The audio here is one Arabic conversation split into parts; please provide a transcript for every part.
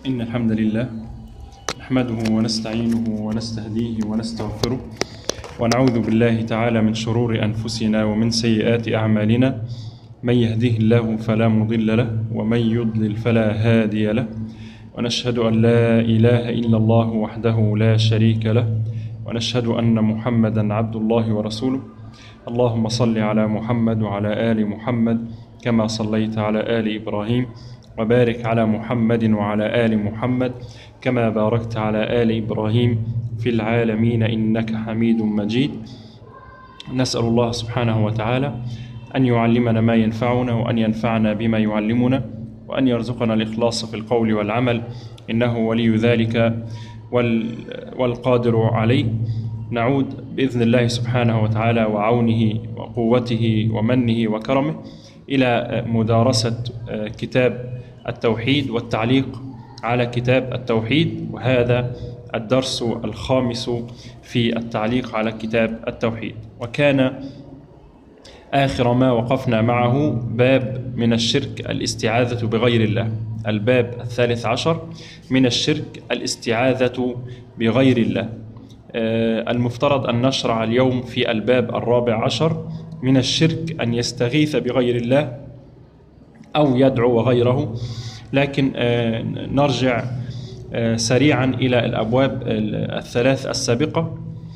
إن الحمد لله نحمده ونستعينه ونستهديه ونستغفره ونعوذ بالله تعالى من شرور أنفسنا ومن سيئات أعمالنا. من يهده الله فلا مضل له ومن يضلل فلا هادي له، ونشهد أن لا إله إلا الله وحده لا شريك له، ونشهد أن محمدا عبد الله ورسوله. اللهم صل على محمد وعلى آل محمد كما صليت على آل إبراهيم، وبارك على محمد وعلى آل محمد كما باركت على آل إبراهيم في العالمين إنك حميد مجيد. نسأل الله سبحانه وتعالى أن يعلمنا ما ينفعنا وأن ينفعنا بما يعلمنا وأن يرزقنا الإخلاص في القول والعمل، إنه ولي ذلك والقادر عليه. نعود بإذن الله سبحانه وتعالى وعونه وقوته ومنه وكرمه إلى مدارسة كتاب التوحيد والتعليق على كتاب التوحيد، وهذا الدرس الخامس في التعليق على كتاب التوحيد. وكان آخر ما وقفنا معه باب من الشرك الاستعاذة بغير الله، الباب 13 من الشرك الاستعاذة بغير الله. المفترض أن نشرع اليوم في الباب 14 من الشرك أن يستغيث بغير الله أو يدعو غيره، لكن نرجع سريعا إلى الأبواب الثلاث السابقة،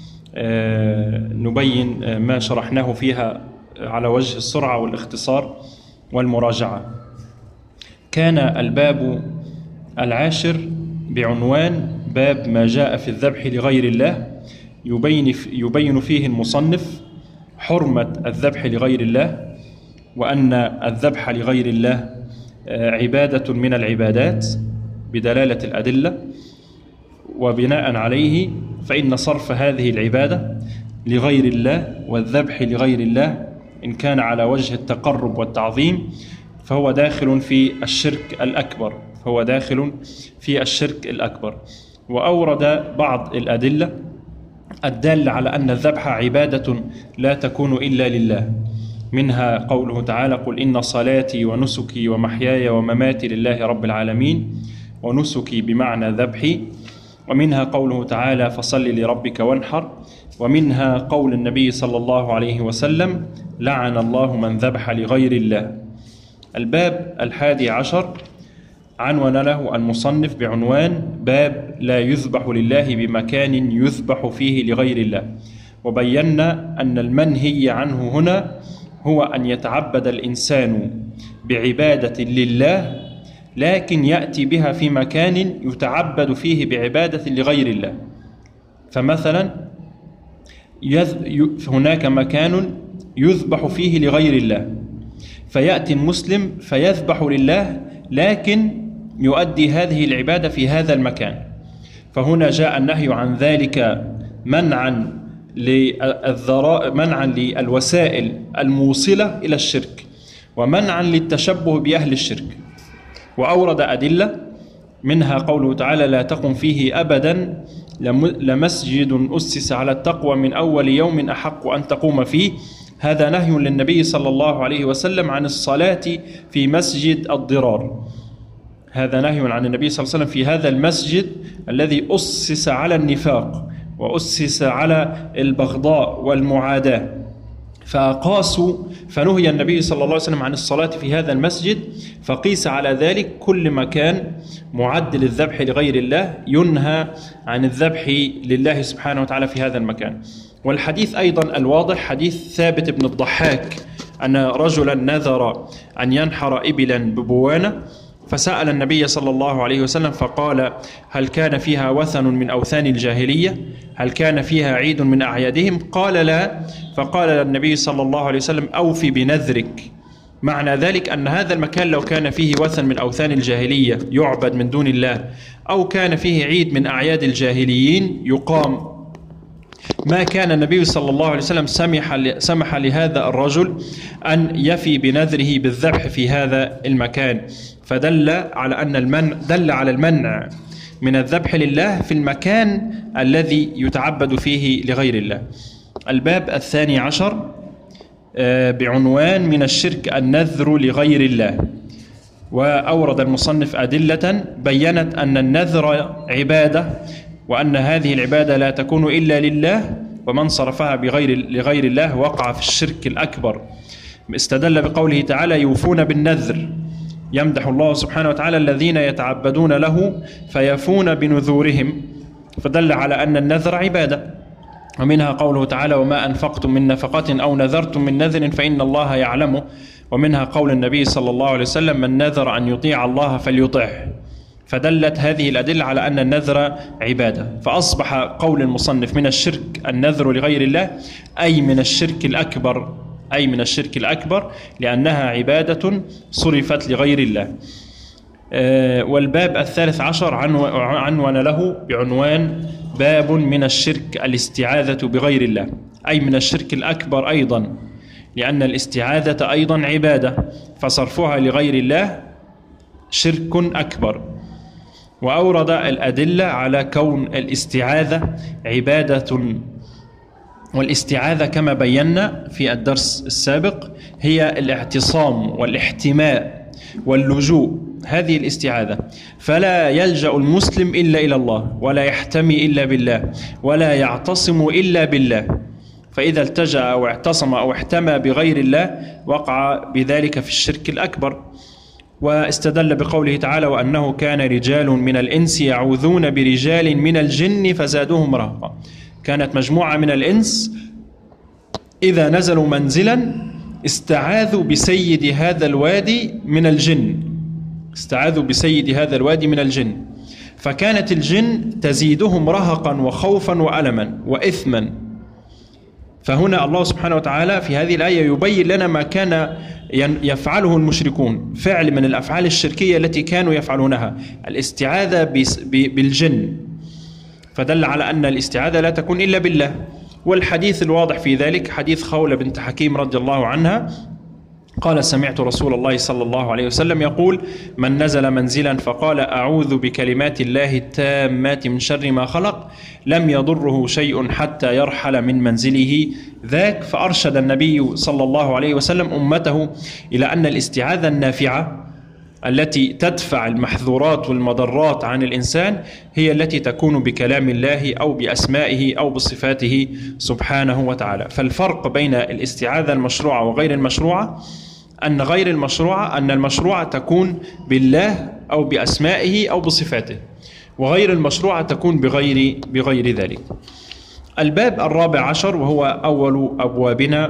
نبين ما شرحناه فيها على وجه السرعة والاختصار والمراجعة. كان الباب 10 بعنوان باب ما جاء في الذبح لغير الله، يبين فيه المصنف حرمة الذبح لغير الله، وأن الذبح لغير الله عبادة من العبادات بدلالة الأدلة، وبناء عليه فإن صرف هذه العبادة لغير الله والذبح لغير الله إن كان على وجه التقرب والتعظيم فهو داخل في الشرك الأكبر. وأورد بعض الأدلة الدالة على أن الذبح عبادة لا تكون إلا لله، منها قوله تعالى: قل إن صلاتي ونسكي ومحياي ومماتي لله رب العالمين، ونسكي بمعنى ذبحي. ومنها قوله تعالى: فصل لربك وانحر. ومنها قول النبي صلى الله عليه وسلم: لعن الله من ذبح لغير الله. الباب 11 عنون له المصنف بعنوان باب لا يذبح لله بمكان يذبح فيه لغير الله، وبينا أن المنهي عنه هنا هو أن يتعبد الإنسان بعبادة لله لكن يأتي بها في مكان يتعبد فيه بعبادة لغير الله. فمثلا هناك مكان يذبح فيه لغير الله، فيأتي المسلم فيذبح لله لكن يؤدي هذه العبادة في هذا المكان، فهنا جاء النهي عن ذلك منعا للوسائل الموصلة إلى الشرك ومنعا للتشبه بأهل الشرك. وأورد أدلة منها قوله تعالى: لا تقم فيه أبدا لمسجد أسس على التقوى من أول يوم أحق أن تقوم فيه. هذا نهي للنبي صلى الله عليه وسلم عن الصلاة في مسجد الضرار، هذا نهي عن النبي صلى الله عليه وسلم في هذا المسجد الذي أسس على النفاق وأسس على البغضاء والمعاداة، فنهي النبي صلى الله عليه وسلم عن الصلاة في هذا المسجد، فقيس على ذلك كل مكان معد للذبح لغير الله ينهى عن الذبح لله سبحانه وتعالى في هذا المكان. والحديث أيضا الواضح حديث ثابت بن الضحاك أن رجلا نذر أن ينحر إبلا ببوانة، فسأل النبي صلى الله عليه وسلم فقال: هل كان فيها وثن من أوثان الجاهلية؟ هل كان فيها عيد من أعيادهم؟ قال: لا. فقال النبي صلى الله عليه وسلم: أوفي بنذرك. معنى ذلك أن هذا المكان لو كان فيه وثن من أوثان الجاهلية يعبد من دون الله، أو كان فيه عيد من أعياد الجاهليين يقام، ما كان النبي صلى الله عليه وسلم سمح لهذا الرجل أن يفي بنذره بالذبح في هذا المكان، فدل على المنع من الذبح لله في المكان الذي يتعبد فيه لغير الله. الباب 12 بعنوان من الشرك النذر لغير الله، وأورد المصنف أدلة بيّنت أن النذر عبادة، وأن هذه العبادة لا تكون إلا لله، ومن صرفها لغير الله وقع في الشرك الأكبر. استدل بقوله تعالى: يوفون بالنذر، يمدح الله سبحانه وتعالى الذين يتعبدون له فيفون بنذورهم، فدل على أن النذر عبادة. ومنها قوله تعالى: وما أنفقتم من نفقة أو نذرتم من نذر فإن الله يعلمه. ومنها قول النبي صلى الله عليه وسلم: من نذر أن يطيع الله فليطعه. فدلت هذه الأدلة على أن النذر عبادة. فأصبح قول المصنف من الشرك النذر لغير الله، أي من الشرك الأكبر، لأنها عبادة صرفت لغير الله. والباب الثالث عشر عنوان له بعنوان: باب من الشرك الاستعاذة بغير الله، أي من الشرك الأكبر أيضا، لأن الاستعاذة أيضا عبادة، فصرفها لغير الله شرك أكبر. وأورد الأدلة على كون الاستعاذة عبادة، والاستعاذة كما بينا في الدرس السابق هي الاعتصام والاحتماء واللجوء، هذه الاستعاذة. فلا يلجأ المسلم إلا إلى الله، ولا يحتمي إلا بالله، ولا يعتصم إلا بالله. فإذا التجأ أو اعتصم أو احتمى بغير الله وقع بذلك في الشرك الأكبر. واستدل بقوله تعالى: وأنه كان رجال من الإنس يعوذون برجال من الجن فزادوهم رهقا. كانت مجموعة من الإنس إذا نزلوا منزلا استعاذوا بسيد هذا الوادي من الجن، فكانت الجن تزيدهم رهقا وخوفا وألما وإثما. فهنا الله سبحانه وتعالى في هذه الآية يبين لنا ما كان يفعله المشركون، فعل من الأفعال الشركية التي كانوا يفعلونها، الاستعاذة بالجن، فدل على أن الاستعاذة لا تكون إلا بالله. والحديث الواضح في ذلك حديث خولة بنت حكيم رضي الله عنها قال: سمعت رسول الله صلى الله عليه وسلم يقول: من نزل منزلا فقال: أعوذ بكلمات الله التامات من شر ما خلق، لم يضره شيء حتى يرحل من منزله ذاك. فأرشد النبي صلى الله عليه وسلم أمته إلى أن الاستعاذة النافعة التي تدفع المحظورات والمضرات عن الإنسان هي التي تكون بكلام الله أو بأسمائه أو بصفاته سبحانه وتعالى. فالفرق بين الاستعاذة المشروعة وغير المشروعة أن المشروعة تكون بالله أو بأسمائه أو بصفاته، وغير المشروعة تكون بغير ذلك. الباب الرابع عشر وهو أول أبوابنا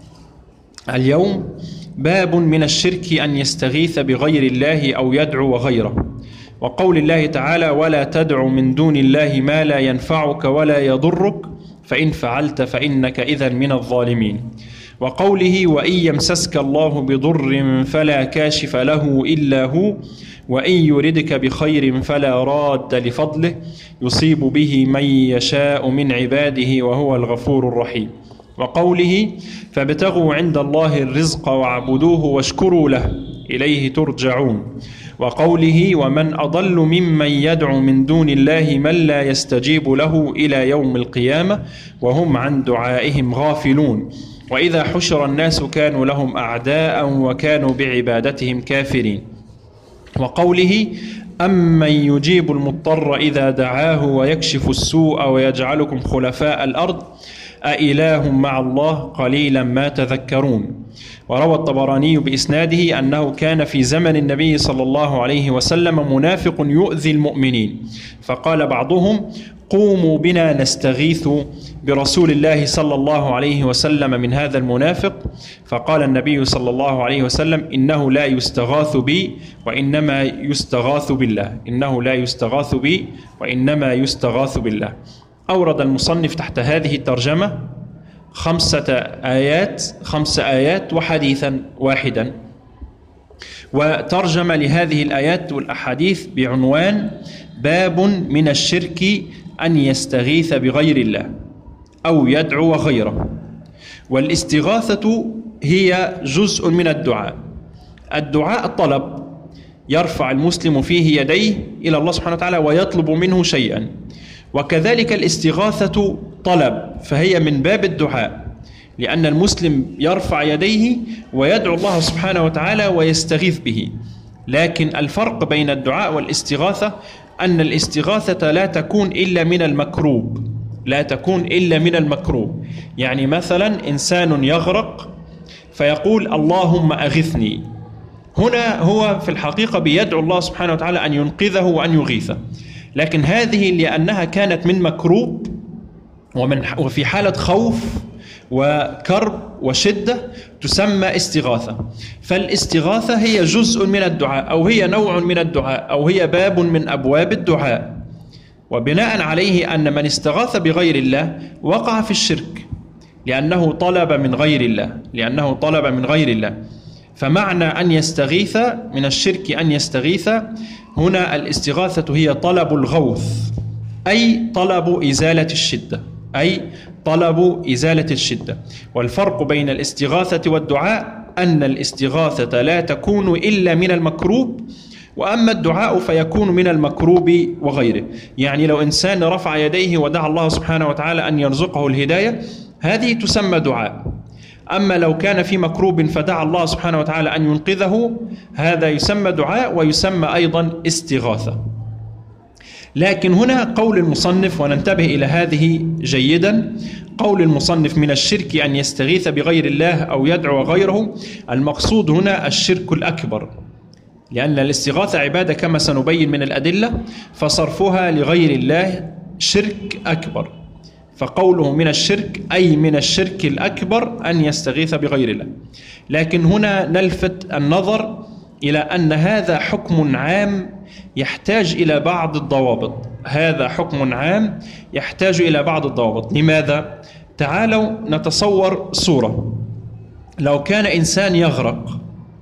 اليوم: باب من الشرك أن يستغيث بغير الله أو يدعو غيره. وقول الله تعالى: ولا تدع من دون الله ما لا ينفعك ولا يضرك فإن فعلت فإنك إذا من الظالمين. وقوله: وإن يمسسك الله بضر فلا كاشف له إلا هو وإن يردك بخير فلا راد لفضله يصيب به من يشاء من عباده وهو الغفور الرحيم. وقوله: فابتغوا عند الله الرزق واعبدوه واشكروا له إليه ترجعون. وقوله: ومن أضل ممن يدعو من دون الله من لا يستجيب له إلى يوم القيامة وهم عن دعائهم غافلون. وإذا حشر الناس كانوا لهم أعداء وكانوا بعبادتهم كافرين. وقوله: أمن يجيب المضطر إذا دعاه ويكشف السوء ويجعلكم خلفاء الأرض أإله مع الله قليلا ما تذكرون. وروى الطبراني بإسناده أنه كان في زمن النبي صلى الله عليه وسلم منافق يؤذي المؤمنين، فقال بعضهم: قوموا بنا نستغيث برسول الله صلى الله عليه وسلم من هذا المنافق. فقال النبي صلى الله عليه وسلم: إنه لا يستغاث بي وإنما يستغاث بالله. أورد المصنف تحت هذه الترجمة 5 آيات وحديثا واحدا، وترجم لهذه الآيات والأحاديث بعنوان: باب من الشرك أن يستغيث بغير الله أو يدعو غيره. والاستغاثة هي جزء من الدعاء طلب، يرفع المسلم فيه يديه إلى الله سبحانه وتعالى ويطلب منه شيئا. وكذلك الاستغاثة طلب، فهي من باب الدعاء، لأن المسلم يرفع يديه ويدعو الله سبحانه وتعالى ويستغيث به. لكن الفرق بين الدعاء والاستغاثة أن الاستغاثة لا تكون إلا من المكروب، لا تكون إلا من المكروب. يعني مثلا إنسان يغرق فيقول اللهم أغثني، هنا هو في الحقيقة بيدعو الله سبحانه وتعالى أن ينقذه وأن يغيثه، لكن هذه لأنها كانت من مكروب وفي حالة خوف وكرب وشدة تسمى استغاثة. فالاستغاثة هي جزء من الدعاء، أو هي نوع من الدعاء، أو هي باب من أبواب الدعاء. وبناء عليه أن من استغاث بغير الله وقع في الشرك، لأنه طلب من غير الله، لأنه طلب من غير الله. فمعنى أن يستغيث من الشرك أن يستغيث، هنا الاستغاثة هي طلب الغوث، أي طلب إزالة الشدة، أي طلب إزالة الشدة. والفرق بين الاستغاثة والدعاء أن الاستغاثة لا تكون إلا من المكروب، وأما الدعاء فيكون من المكروب وغيره. يعني لو إنسان رفع يديه ودعا الله سبحانه وتعالى أن يرزقه الهداية، هذه تسمى دعاء. أما لو كان في مكروب فدعا الله سبحانه وتعالى أن ينقذه، هذا يسمى دعاء ويسمى أيضا استغاثة. لكن هنا قول المصنف، وننتبه إلى هذه جيدا، قول المصنف من الشرك أن يستغيث بغير الله أو يدعو غيره، المقصود هنا الشرك الأكبر، لأن الاستغاثة عبادة كما سنبين من الأدلة، فصرفها لغير الله شرك أكبر. فقوله من الشرك أي من الشرك الأكبر أن يستغيث بغير الله. لكن هنا نلفت النظر إلى أن هذا حكم عام يحتاج إلى بعض الضوابط، هذا حكم عام يحتاج إلى بعض الضوابط. لماذا؟ تعالوا نتصور صورة، لو كان إنسان يغرق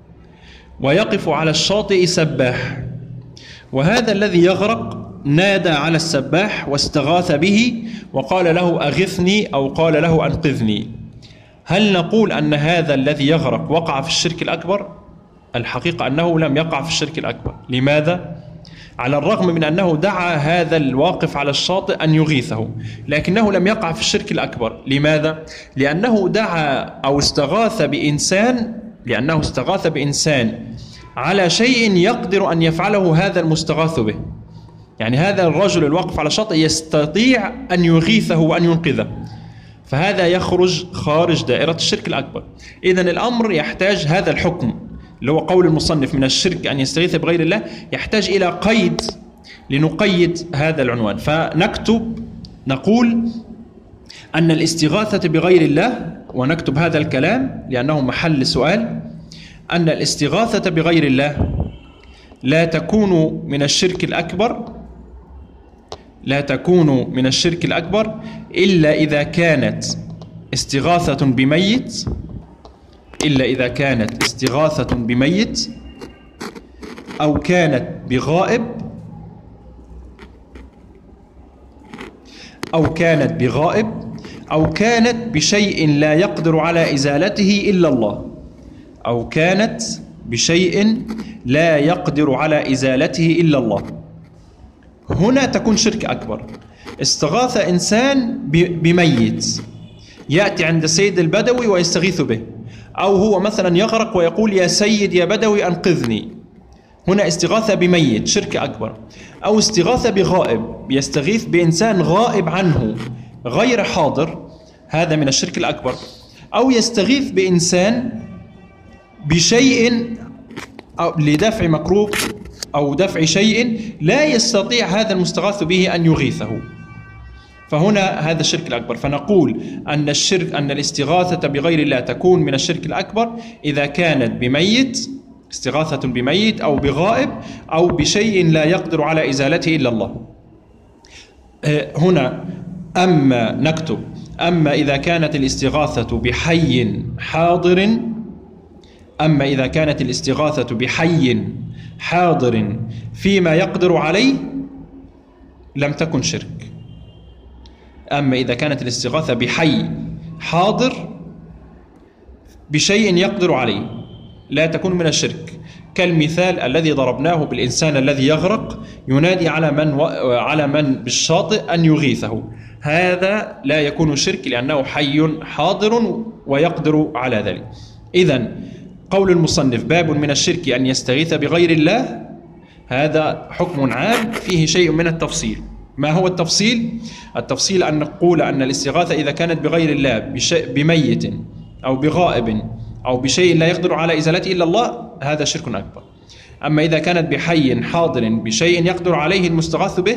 ويقف على الشاطئ سباح، وهذا الذي يغرق نادى على السباح واستغاث به وقال له أغثني أو قال له أنقذني، هل نقول أن هذا الذي يغرق وقع في الشرك الأكبر؟ الحقيقة أنه لم يقع في الشرك الأكبر. لماذا؟ على الرغم من أنه دعا هذا الواقف على الشاطئ أن يغيثه، لكنه لم يقع في الشرك الأكبر. لماذا؟ لأنه دعا أو استغاث بإنسان، لأنه استغاث بإنسان على شيء يقدر أن يفعله هذا المستغاث به. يعني هذا الرجل الواقف على الشاطئ يستطيع أن يغيثه وأن ينقذه، فهذا يخرج خارج دائرة الشرك الأكبر. إذن الأمر يحتاج هذا الحكم اللي هو قول المصنف من الشرك أن يستغيث بغير الله، يحتاج إلى قيد لنقيد هذا العنوان. فنكتب نقول أن الاستغاثة بغير الله، ونكتب هذا الكلام لأنه محل سؤال، أن الاستغاثة بغير الله لا تكون من الشرك الأكبر، لا تكون من الشرك الأكبر إلا إذا كانت استغاثة بميت، إلا إذا كانت استغاثة بميت، أو كانت بغائب، أو كانت بغائب، أو كانت بشيء لا يقدر على إزالته إلا الله، أو كانت بشيء لا يقدر على إزالته إلا الله. هنا تكون شرك أكبر. استغاث إنسان بميت، يأتي عند السيد البدوي ويستغيث به، أو هو مثلا يغرق ويقول يا سيد يا بدوي أنقذني، هنا استغاثة بميت شرك أكبر. أو استغاثة بغائب، يستغيث بإنسان غائب عنه غير حاضر، هذا من الشرك الأكبر. أو يستغيث بإنسان بشيء لدفع مكروه أو دفع شيء لا يستطيع هذا المستغاث به أن يغيثه، فهنا هذا الشرك الأكبر. فنقول أن الشرك، أن الاستغاثة بغير الله تكون من الشرك الأكبر إذا كانت بميت، استغاثة بميت أو بغائب أو بشيء لا يقدر على إزالته إلا الله. هنا أما نكتب أما إذا كانت الاستغاثة بحي حاضر، أما إذا كانت الاستغاثة بحي حاضر فيما يقدر عليه لم تكن شرك. أما إذا كانت الاستغاثة بحي حاضر بشيء يقدر عليه لا تكون من الشرك، كالمثال الذي ضربناه بالإنسان الذي يغرق ينادي على من بالشاطئ أن يغيثه، هذا لا يكون شرك لأنه حي حاضر ويقدر على ذلك. إذن قول المصنف: باب من الشرك أن يستغيث بغير الله، هذا حكم عام فيه شيء من التفصيل. ما هو التفصيل؟ التفصيل أن نقول أن الاستغاثة إذا كانت بغير الله، بميت أو بغائب أو بشيء لا يقدر على إزالته إلا الله، هذا شرك أكبر. أما إذا كانت بحي حاضر بشيء يقدر عليه المستغاث به،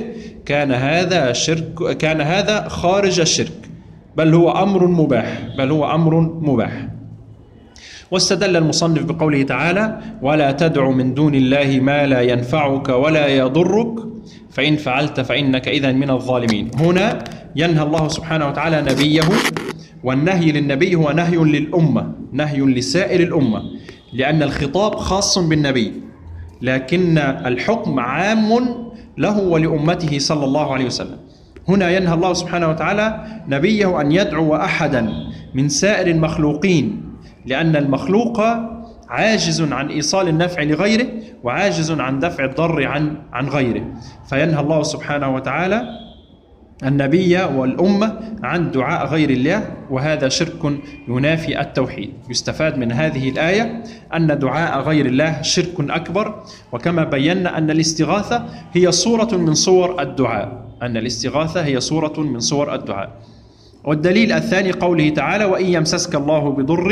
كان هذا خارج الشرك، بل هو أمر مباح. واستدل المصنف بقوله تعالى: ولا تدع من دون الله ما لا ينفعك ولا يضرك فإن فعلت فإنك إذا من الظالمين. هنا ينهى الله سبحانه وتعالى نبيه، والنهي للنبي هو نهي للأمة، نهي لسائر الأمة، لأن الخطاب خاص بالنبي، لكن الحكم عام له ولأمته صلى الله عليه وسلم. هنا ينهى الله سبحانه وتعالى نبيه أن يدعو أحدا من سائر المخلوقين، لأن المخلوق عاجز عن إيصال النفع لغيره، وعاجز عن دفع الضر عن غيره، فينهى الله سبحانه وتعالى النبي والأمة عن دعاء غير الله، وهذا شرك ينافي التوحيد. يستفاد من هذه الآية أن دعاء غير الله شرك أكبر، وكما بينا أن الاستغاثة هي صورة من صور الدعاء، والدليل الثاني قوله تعالى: وإن يمسسك الله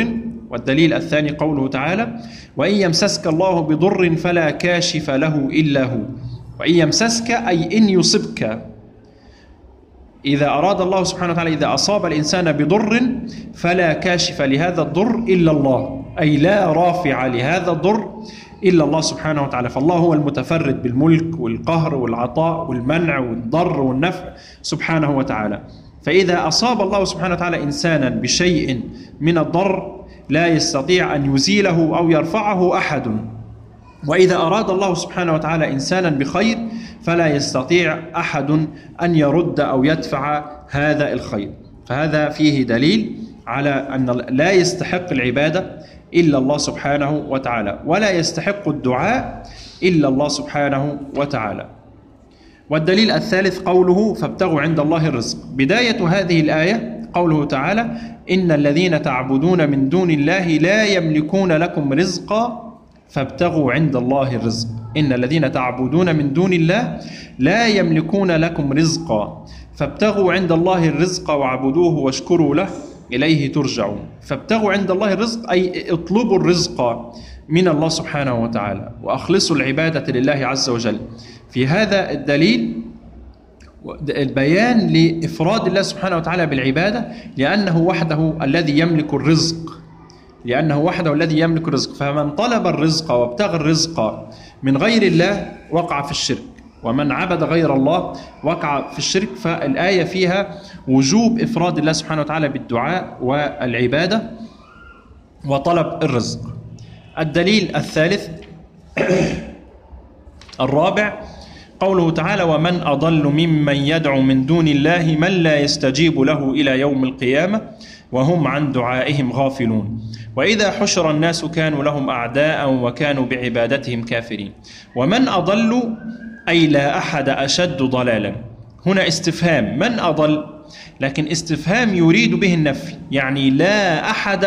بضر فلا كاشف له إلا هو. وإن يمسسك أي إن يصبك، إذا أراد الله سبحانه وتعالى، إذا أصاب الإنسان بضر فلا كاشف لهذا الضر إلا الله، أي لا رافع لهذا الضر إلا الله سبحانه وتعالى. فالله هو المتفرد بالملك والقهر والعطاء والمنع والضر والنفع سبحانه وتعالى. فإذا أصاب الله سبحانه وتعالى إنسانا بشيء من الضر لا يستطيع أن يزيله أو يرفعه أحد، وإذا أراد الله سبحانه وتعالى إنسانا بخير فلا يستطيع أحد أن يرد أو يدفع هذا الخير. فهذا فيه دليل على أن لا يستحق العبادة إلا الله سبحانه وتعالى، ولا يستحق الدعاء إلا الله سبحانه وتعالى. والدليل الثالث قوله: فابتغوا عند الله الرزق. بداية هذه الآية قوله تعالى: إن الذين تعبدون من دون الله لا يملكون لكم رزقا فابتغوا عند الله الرزق. إن الذين تعبدون من دون الله لا يملكون لكم رزقا فابتغوا عند الله الرزق واعبدوه واشكروا له إليه ترجعون. فابتغوا عند الله الرزق أي اطلبوا الرزق من الله سبحانه وتعالى، وأخلصوا العبادة لله عز وجل. في هذا الدليل البيان لإفراد الله سبحانه وتعالى بالعبادة، لأنه وحده الذي يملك الرزق. فمن طلب الرزق وابتغى الرزق من غير الله وقع في الشرك، ومن عبد غير الله وقع في الشرك. فالآية فيها وجوب إفراد الله سبحانه وتعالى بالدعاء والعبادة وطلب الرزق. الدليل الثالث الرابع قوله تعالى: ومن أضل ممن يدعو من دون الله من لا يستجيب له إلى يوم القيامة وهم عن دعائهم غافلون وإذا حشر الناس كانوا لهم أعداء وكانوا بعبادتهم كافرين. ومن أضل أي لا أحد أشد ضلالا. هنا استفهام من أضل، لكن استفهام يريد به النفي، يعني لا أحد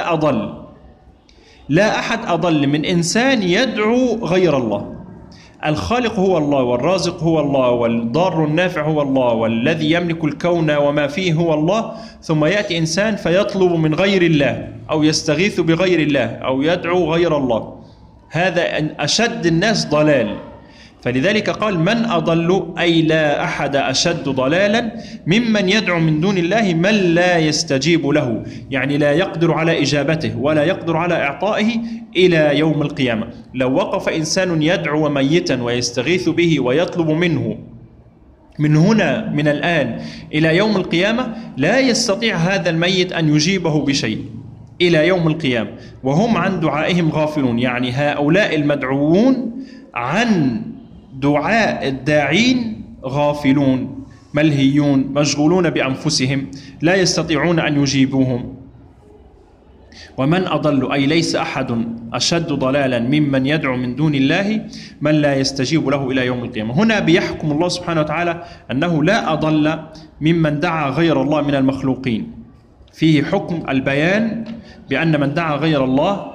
أضل من إنسان يدعو غير الله. الخالق هو الله، والرازق هو الله، والضار النافع هو الله، والذي يملك الكون وما فيه هو الله، ثم يأتي إنسان فيطلب من غير الله أو يستغيث بغير الله أو يدعو غير الله، هذا أشد الناس ضلال. فلذلك قال من أضل أي لا أحد أشد ضلالا ممن يدعو من دون الله من لا يستجيب له، يعني لا يقدر على إجابته ولا يقدر على إعطائه إلى يوم القيامة. لو وقف إنسان يدعو ميتا ويستغيث به ويطلب منه من هنا من الآن إلى يوم القيامة لا يستطيع هذا الميت أن يجيبه بشيء إلى يوم القيامة، وهم عن دعائهم غافلون، يعني هؤلاء المدعوون عن دعاء الداعين غافلون ملهيون مشغولون بأنفسهم لا يستطيعون أن يجيبوهم. ومن أضل أي ليس أحد أشد ضلالا ممن يدعو من دون الله من لا يستجيب له إلى يوم القيامة. هنا بيحكم الله سبحانه وتعالى أنه لا أضل ممن دعا غير الله من المخلوقين. فيه حكم البيان بأن من دعا غير الله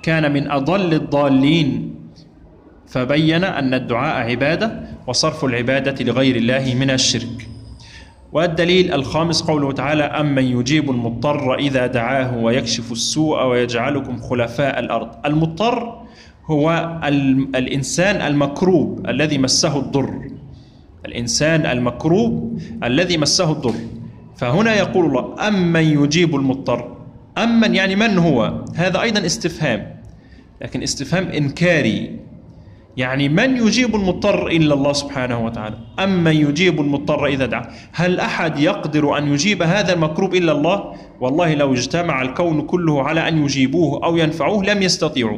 كان من أضل الضالين، فبين أن الدعاء عبادة وصرف العبادة لغير الله من الشرك. والدليل الخامس قوله تعالى: أمن يجيب المضطر إذا دعاه ويكشف السوء ويجعلكم خلفاء الأرض. المضطر هو الإنسان المكروب الذي مسه الضر، الإنسان المكروب الذي مسه الضر. فهنا يقول الله: أمن يجيب المضطر. أمن يعني من هو؟ هذا أيضا استفهام، لكن استفهام إنكاري، يعني من يجيب المضطر إلا الله سبحانه وتعالى. أمن يجيب المضطر إذا دعا. هل أحد يقدر أن يجيب هذا المكروب إلا الله؟ والله لو اجتمع الكون كله على أن يجيبوه أو ينفعوه لم يستطيعوا.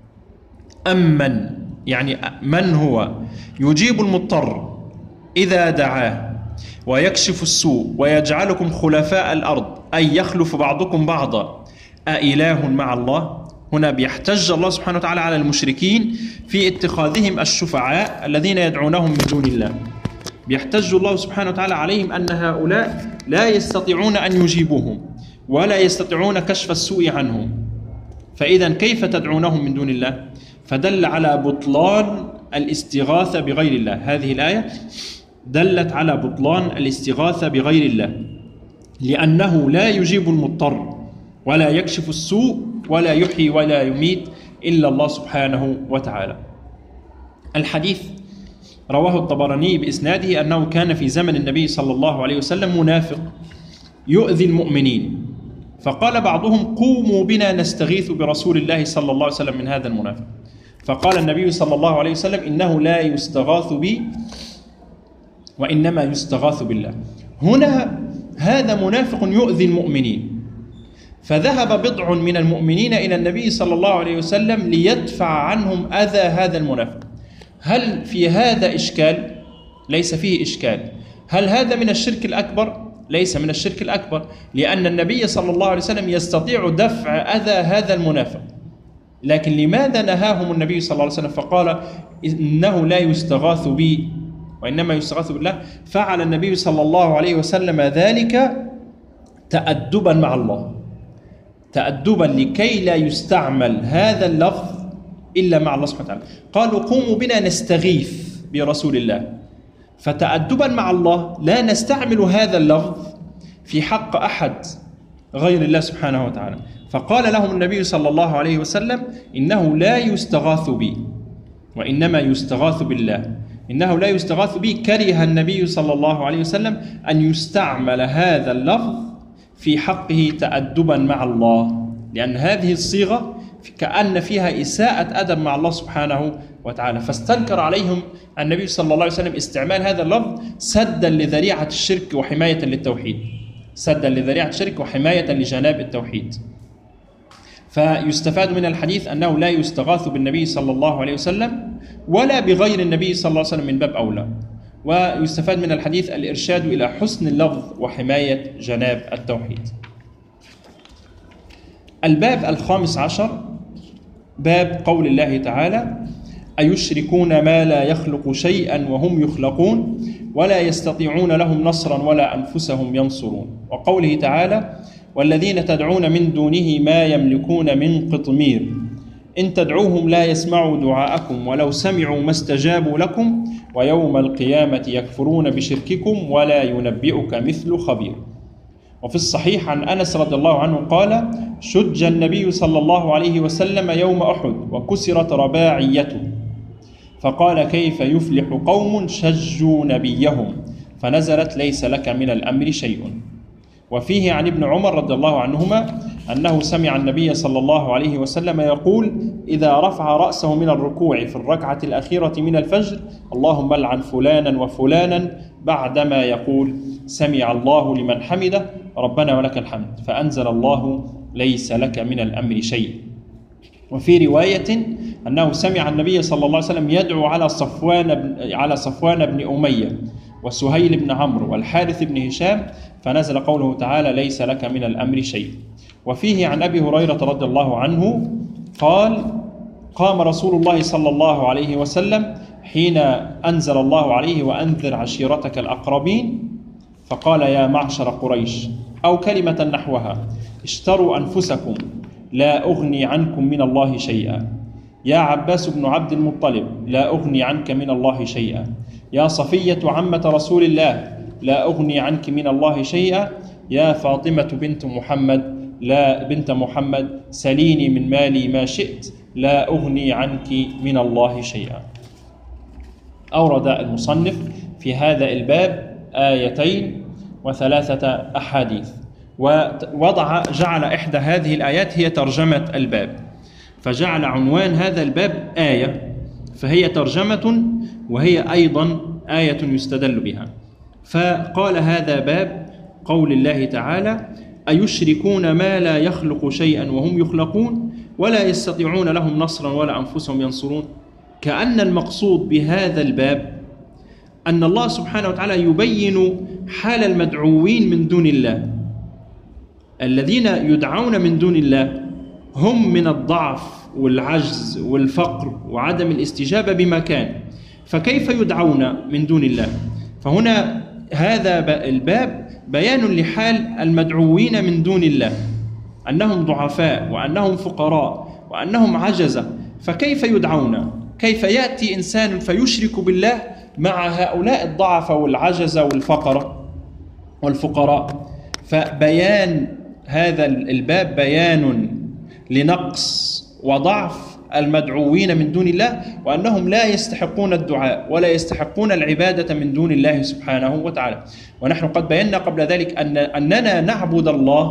أمن يعني من هو يجيب المضطر إذا دعاه ويكشف السوء ويجعلكم خلفاء الأرض، أي يخلف بعضكم بعضا. أإله مع الله؟ هنا بيحتج الله سبحانه وتعالى على المشركين في اتخاذهم الشفعاء الذين يدعونهم من دون الله. بيحتج الله سبحانه وتعالى عليهم أن هؤلاء لا يستطيعون أن يجيبوهم ولا يستطيعون كشف السوء عنهم، فإذا كيف تدعونهم من دون الله؟ فدل على بطلان الاستغاثة بغير الله. هذه الآية دلت على بطلان الاستغاثة بغير الله، لأنه لا يجيب المضطر ولا يكشف السوء ولا يحيي ولا يميت إلا الله سبحانه وتعالى. الحديث رواه الطبراني بإسناده أنه كان في زمن النبي صلى الله عليه وسلم منافق يؤذي المؤمنين، فقال بعضهم: قوموا بنا نستغيث برسول الله صلى الله عليه وسلم من هذا المنافق. فقال النبي صلى الله عليه وسلم: إنه لا يستغاث بي وإنما يستغاث بالله. هنا هذا منافق يؤذي المؤمنين، فذهب بضع من المؤمنين إلى النبي صلى الله عليه وسلم ليدفع عنهم أذى هذا المنافق. هل في هذا إشكال؟ ليس فيه إشكال. هل هذا من الشرك الأكبر؟ ليس من الشرك الأكبر، لأن النبي صلى الله عليه وسلم يستطيع دفع أذى هذا المنافق. لكن لماذا نهاهم النبي صلى الله عليه وسلم فقال: إنه لا يستغاث بي وإنما يستغاث بالله؟ فعل النبي صلى الله عليه وسلم ذلك تأدبا مع الله، تأدبا لكي لا يستعمل هذا اللفظ إلا مع الله سبحانه وتعالى. قالوا: قوموا بنا نستغيث برسول الله، فتأدبا مع الله لا نستعمل هذا اللفظ في حق أحد غير الله سبحانه وتعالى. فقال لهم النبي صلى الله عليه وسلم: إنه لا يستغاث بي وإنما يستغاث بالله. إنه لا يستغاث بي، كره النبي صلى الله عليه وسلم أن يستعمل هذا اللفظ في حقه تأدبا مع الله، لأن هذه الصيغة كأن فيها إساءة أدب مع الله سبحانه وتعالى. فاستنكر عليهم النبي صلى الله عليه وسلم استعمال هذا اللفظ سدا لذريعة الشرك وحماية للتوحيد، سدا لذريعة الشرك وحماية لجناب التوحيد. فيستفاد من الحديث أنه لا يستغاث بالنبي صلى الله عليه وسلم ولا بغير النبي صلى الله عليه وسلم من باب أولى. ويستفاد من الحديث الإرشاد إلى حسن اللفظ وحماية جناب التوحيد. الباب الخامس عشر باب قول الله تعالى: أيشركون ما لا يخلق شيئا وهم يخلقون ولا يستطيعون لهم نصرا ولا أنفسهم ينصرون. وقوله تعالى: والذين تدعون من دونه ما يملكون من قطمير إن تدعوهم لا يسمعوا دعاءكم ولو سمعوا ما استجابوا لكم ويوم القيامة يكفرون بشرككم ولا ينبئك مثل خبير. وفي الصحيح عن أنس رضي الله عنه قال: شج النبي صلى الله عليه وسلم يوم أحد وكسرت رباعيته، فقال: كيف يفلح قوم شجوا نبيهم؟ فنزلت: ليس لك من الأمر شيء. وفيه عن ابن عمر رضي الله عنهما أنه سمع النبي صلى الله عليه وسلم يقول إذا رفع رأسه من الركوع في الركعة الأخيرة من الفجر: اللهم لعن فلانا وفلانا، بعدما يقول: سمع الله لمن حمده ربنا ولك الحمد، فأنزل الله: ليس لك من الأمر شيء. وفي رواية أنه سمع النبي صلى الله عليه وسلم يدعو على صفوان بن أمية وسهيل بن عمرو والحارث بن هشام، فنزل قوله تعالى: ليس لك من الأمر شيء. وفيه عن أبي هريرة رضي الله عنه قال: قام رسول الله صلى الله عليه وسلم حين أنزل الله عليه: وأنذر عشيرتك الأقربين، فقال: يا معشر قريش، أو كلمة نحوها: اشتروا أنفسكم لا أغني عنكم من الله شيئا. يا عباس بن عبد المطلب لا أغني عنك من الله شيئا. يا صفية عمة رسول الله لا أغني عنك من الله شيئا. يا فاطمة بنت محمد سليني من مالي ما شئت لا أغني عنك من الله شيئا. أورد المصنف في هذا الباب آيتين وثلاثة أحاديث، جعل إحدى هذه الآيات هي ترجمة الباب، فجعل عنوان هذا الباب آية، فهي ترجمة وهي أيضا آية يستدل بها. فقال هذا باب قول الله تعالى: أيشركون ما لا يخلق شيئا وهم يخلقون ولا يستطيعون لهم نصرا ولا أنفسهم ينصرون. كأن المقصود بهذا الباب أن الله سبحانه وتعالى يبين حال المدعوين من دون الله. الذين يدعون من دون الله هم من الضعف والعجز والفقر وعدم الاستجابة بمكان، فكيف يدعون من دون الله؟ فهنا هذا الباب بيان لحال المدعوين من دون الله، أنهم ضعفاء وأنهم فقراء وأنهم عجزة، فكيف يدعون؟ كيف يأتي إنسان فيشرك بالله مع هؤلاء الضعف والعجزة والفقراء؟ فبيان هذا الباب بيان لنقص وضعف المدعوين من دون الله، وأنهم لا يستحقون الدعاء ولا يستحقون العبادة من دون الله سبحانه وتعالى. ونحن قد بينا قبل ذلك أننا نعبد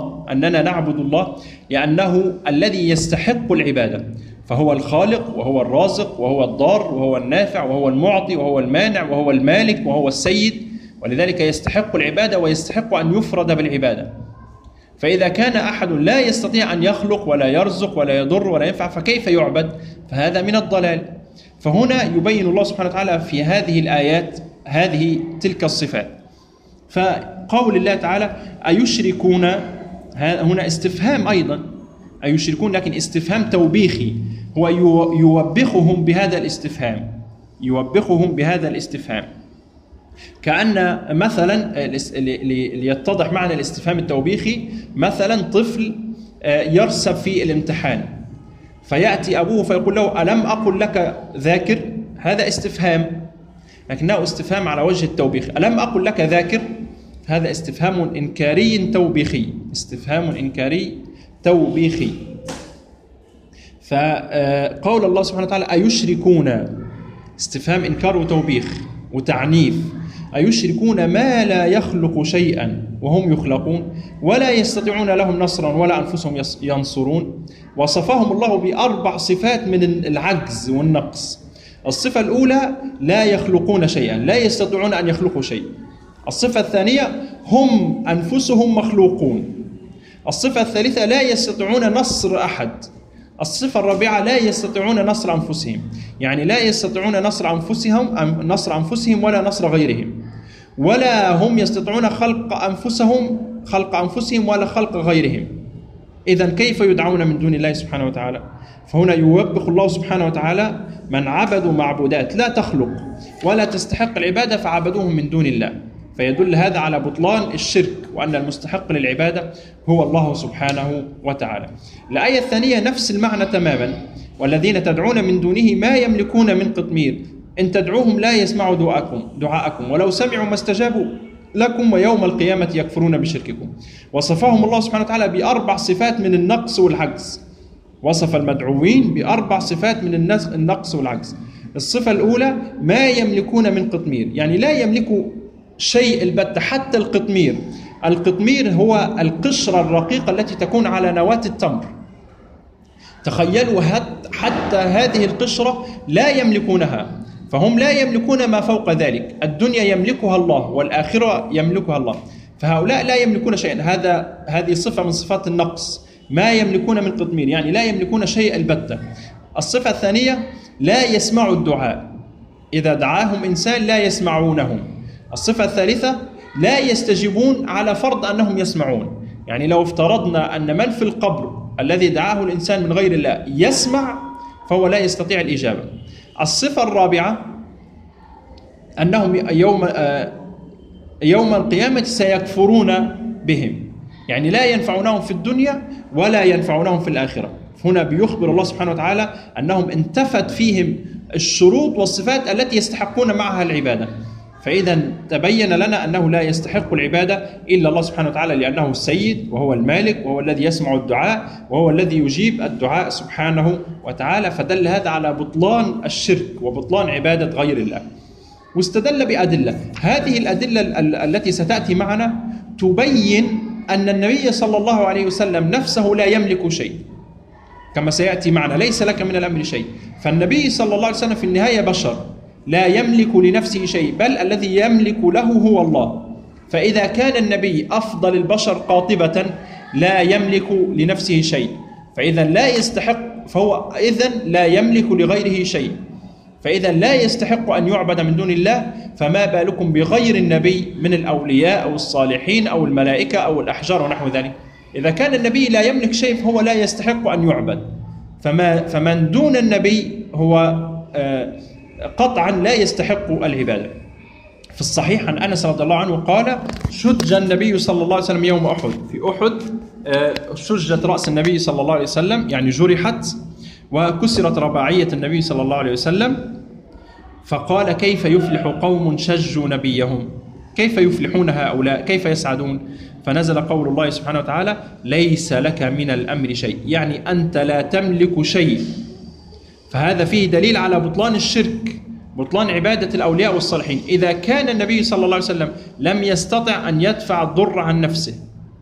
الله لأنه الذي يستحق العبادة، فهو الخالق وهو الرازق وهو الضار وهو النافع وهو المعطي وهو المانع وهو المالك وهو السيد، ولذلك يستحق العبادة ويستحق أن يفرد بالعبادة. فإذا كان أحد لا يستطيع أن يخلق ولا يرزق ولا يضر ولا ينفع فكيف يعبد؟ فهذا من الضلال. فهنا يبين الله سبحانه وتعالى في هذه الآيات تلك الصفات. فقول الله تعالى أيشركون، هنا استفهام أيضا، أيشركون لكن استفهام توبيخي، هو يوبخهم بهذا الاستفهام، كأن مثلا ليتضح معنى الاستفهام التوبيخي، مثلا طفل يرسب في الامتحان فيأتي أبوه فيقول له ألم أقل لك ذاكر؟ هذا استفهام لكنه استفهام على وجه التوبيخ. ألم أقل لك ذاكر؟ هذا استفهام إنكاري توبيخي. فقول الله سبحانه وتعالى أيشركون، استفهام إنكار وتوبيخ وتعنيف. أيشركون ما لا يخلق شيئا وهم يخلقون ولا يستطيعون لهم نصرا ولا أنفسهم ينصرون. وصفهم الله بأربع صفات من العجز والنقص. الصفة الأولى لا يخلقون شيئا، لا يستطيعون أن يخلقوا شيء. الصفة الثانية هم أنفسهم مخلوقون. الصفة الثالثة لا يستطيعون نصر أحد. الصفة الرابعة لا يستطيعون نصر أنفسهم، يعني لا يستطيعون نصر أنفسهم ولا نصر غيرهم، ولا هم يستطيعون خلق أنفسهم ولا خلق غيرهم. إذن كيف يدعون من دون الله سبحانه وتعالى؟ فهنا يوبخ الله سبحانه وتعالى من عبدوا معبودات لا تخلق ولا تستحق العبادة فعبدوهم من دون الله، فيدل هذا على بطلان الشرك وأن المستحق للعبادة هو الله سبحانه وتعالى. الآية الثانية نفس المعنى تماما، والذين تدعون من دونه ما يملكون من قطمير إن تدعوهم لا يسمعوا دعاءكم ولو سمعوا ما استجابوا لكم ويوم القيامة يكفرون بشرككم. وصفهم الله سبحانه وتعالى بأربع صفات من النقص والعجز. وصف المدعوين بأربع صفات من النقص والعجز. الصفة الأولى ما يملكون من قطمير، يعني لا يملكوا شيء البتة، حتى القطمير. القطمير هو القشرة الرقيقة التي تكون على نواة التمر. تخيلوا حتى هذه القشرة لا يملكونها، فهم لا يملكون ما فوق ذلك. الدنيا يملكها الله والآخرة يملكها الله، فهؤلاء لا يملكون شيئا. هذه صفة من صفات النقص، ما يملكون من قطمير، يعني لا يملكون شيء البتة. الصفة الثانية لا يسمعوا الدعاء، إذا دعاهم إنسان لا يسمعونهم. الصفة الثالثة لا يستجيبون على فرض أنهم يسمعون، يعني لو افترضنا أن من في القبر الذي دعاه الإنسان من غير الله يسمع فهو لا يستطيع الإجابة. الصفة الرابعة أنهم يوم القيامة سيكفرون بهم، يعني لا ينفعونهم في الدنيا ولا ينفعونهم في الآخرة. هنا بيخبر الله سبحانه وتعالى أنهم انتفت فيهم الشروط والصفات التي يستحقون معها العبادة. فإذا تبين لنا أنه لا يستحق العبادة إلا الله سبحانه وتعالى، لأنه السيد وهو المالك وهو الذي يسمع الدعاء وهو الذي يجيب الدعاء سبحانه وتعالى. فدل هذا على بطلان الشرك وبطلان عبادة غير الله. واستدل بأدلة، هذه الأدلة التي ستأتي معنا تبين أن النبي صلى الله عليه وسلم نفسه لا يملك شيء، كما سيأتي معنا ليس لك من الأمر شيء. فالنبي صلى الله عليه وسلم في النهاية بشر لا يملك لنفسه شيء، بل الذي يملك له هو الله. فإذا كان النبي أفضل البشر قاطبة لا يملك لنفسه شيء، فإذا لا يستحق، فهو إذن لا يملك لغيره شيء، فإذا لا يستحق أن يعبد من دون الله، فما بالكم بغير النبي من الأولياء أو الصالحين أو الملائكة أو الأحجار ونحو ذلك. إذا كان النبي لا يملك شيء فهو لا يستحق أن يعبد، فمن دون النبي هو قطعا لا يستحق العبادة. في الصحيح عن أنس رضي الله عنه قال: شج النبي صلى الله عليه وسلم يوم أحد. في أحد شجت رأس النبي صلى الله عليه وسلم، يعني جرحت وكسرت رباعية النبي صلى الله عليه وسلم. فقال: كيف يفلح قوم شجوا نبيهم؟ كيف يفلحون هؤلاء؟ كيف يسعدون؟ فنزل قول الله سبحانه وتعالى: ليس لك من الأمر شيء، يعني أنت لا تملك شيء. فهذا فيه دليل على بطلان الشرك، بطلان عبادة الأولياء والصالحين. إذا كان النبي صلى الله عليه وسلم لم يستطع أن يدفع الضر عن نفسه،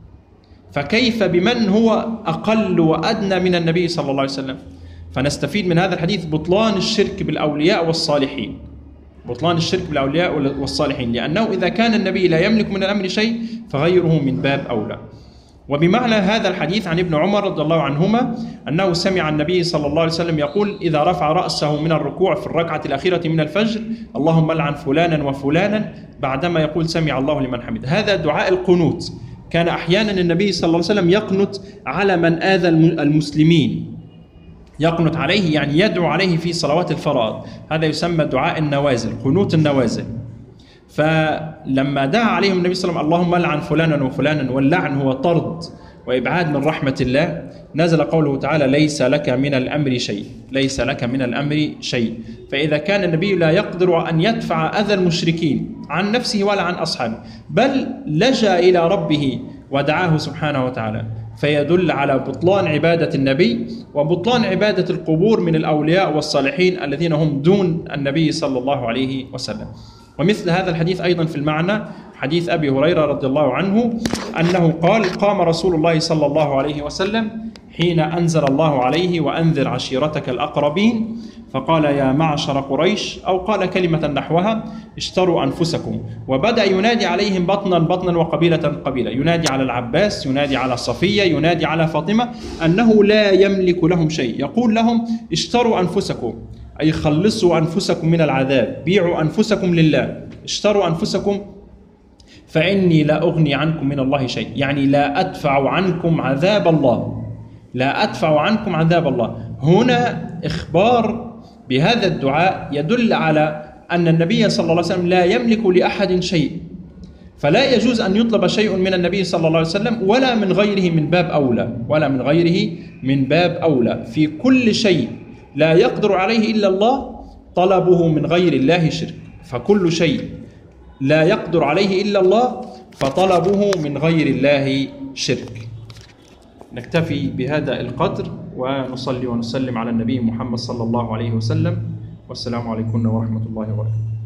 فكيف بمن هو أقل وأدنى من النبي صلى الله عليه وسلم؟ فنستفيد من هذا الحديث بطلان الشرك بالأولياء والصالحين، بطلان الشرك بالأولياء والصالحين، لأنه إذا كان النبي لا يملك من الأمر شيء فغيره من باب أولى. وبمعنى هذا الحديث عن ابن عمر رضي الله عنهما أنه سمع النبي صلى الله عليه وسلم يقول إذا رفع رأسه من الركوع في الركعة الأخيرة من الفجر: اللهم لعن فلانا وفلانا، بعدما يقول سمع الله لمن حمده. هذا دعاء القنوت. كان أحيانا النبي صلى الله عليه وسلم يقنت على من آذى المسلمين، يقنت عليه يعني يدعو عليه في صلوات الفرائض، هذا يسمى دعاء النوازل، قنوت النوازل. فلما دعا عليهم النبي صلى الله عليه وسلم اللهم لعن فلانا وفلانا، واللعن هو طرد وإبعاد من رحمة الله، نزل قوله تعالى: ليس لك من الأمر شيء، ليس لك من الأمر شيء. فإذا كان النبي لا يقدر أن يدفع أذى المشركين عن نفسه ولا عن أصحابه، بل لجأ إلى ربه ودعاه سبحانه وتعالى، فيدل على بطلان عبادة النبي وبطلان عبادة القبور من الأولياء والصالحين الذين هم دون النبي صلى الله عليه وسلم. ومثل هذا الحديث أيضا في المعنى حديث أبي هريرة رضي الله عنه أنه قال: قام رسول الله صلى الله عليه وسلم حين أنزل الله عليه: وأنذر عشيرتك الأقربين، فقال: يا معشر قريش، أو قال كلمة نحوها: اشتروا أنفسكم. وبدأ ينادي عليهم بطنا بطنا وقبيلة قبيلة، ينادي على العباس، ينادي على صفية، ينادي على فاطمة أنه لا يملك لهم شيء. يقول لهم: اشتروا أنفسكم، أي خلصوا أنفسكم من العذاب، بيعوا أنفسكم لله، اشتروا أنفسكم، فإني لا أغني عنكم من الله شيء، يعني لا أدفع عنكم عذاب الله، لا أدفع عنكم عذاب الله. هنا إخبار بهذا الدعاء يدل على أن النبي صلى الله عليه وسلم لا يملك لأحد شيء، فلا يجوز أن يطلب شيء من النبي صلى الله عليه وسلم ولا من غيره من باب أولى، ولا من غيره من باب أولى. في كل شيء لا يقدر عليه إلا الله طلبه من غير الله شرك، فكل شيء لا يقدر عليه إلا الله فطلبه من غير الله شرك. نكتفي بهذا القدر ونصلي ونسلم على النبي محمد صلى الله عليه وسلم، والسلام عليكم ورحمة الله وبركاته.